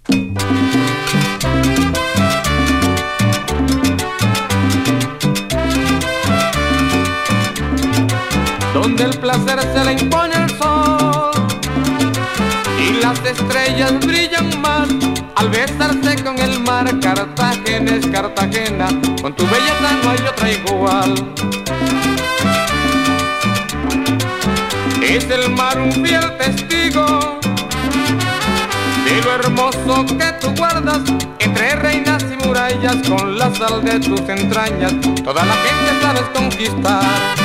Donde el placer se le impone al sol y las estrellas brillan más al besarse con el mar. Cartagena es Cartagena, con tu belleza no hay otra igual. Es el mar un fiel testigo de lo hermoso que tú guardas entre reinas y murallas. Con la sal de tus entrañas toda la gente sabes conquistar.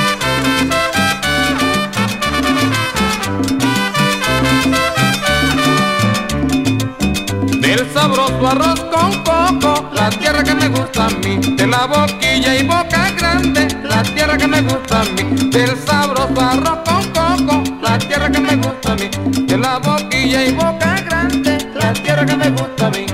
Del sabroso arroz con coco, la tierra que me gusta a mí. De la boquilla y boca grande, la tierra que me gusta a mí. Del sabroso arroz con coco, la tierra que me gusta a mí. De la boquilla y boca grande, la tierra que me gusta a mí.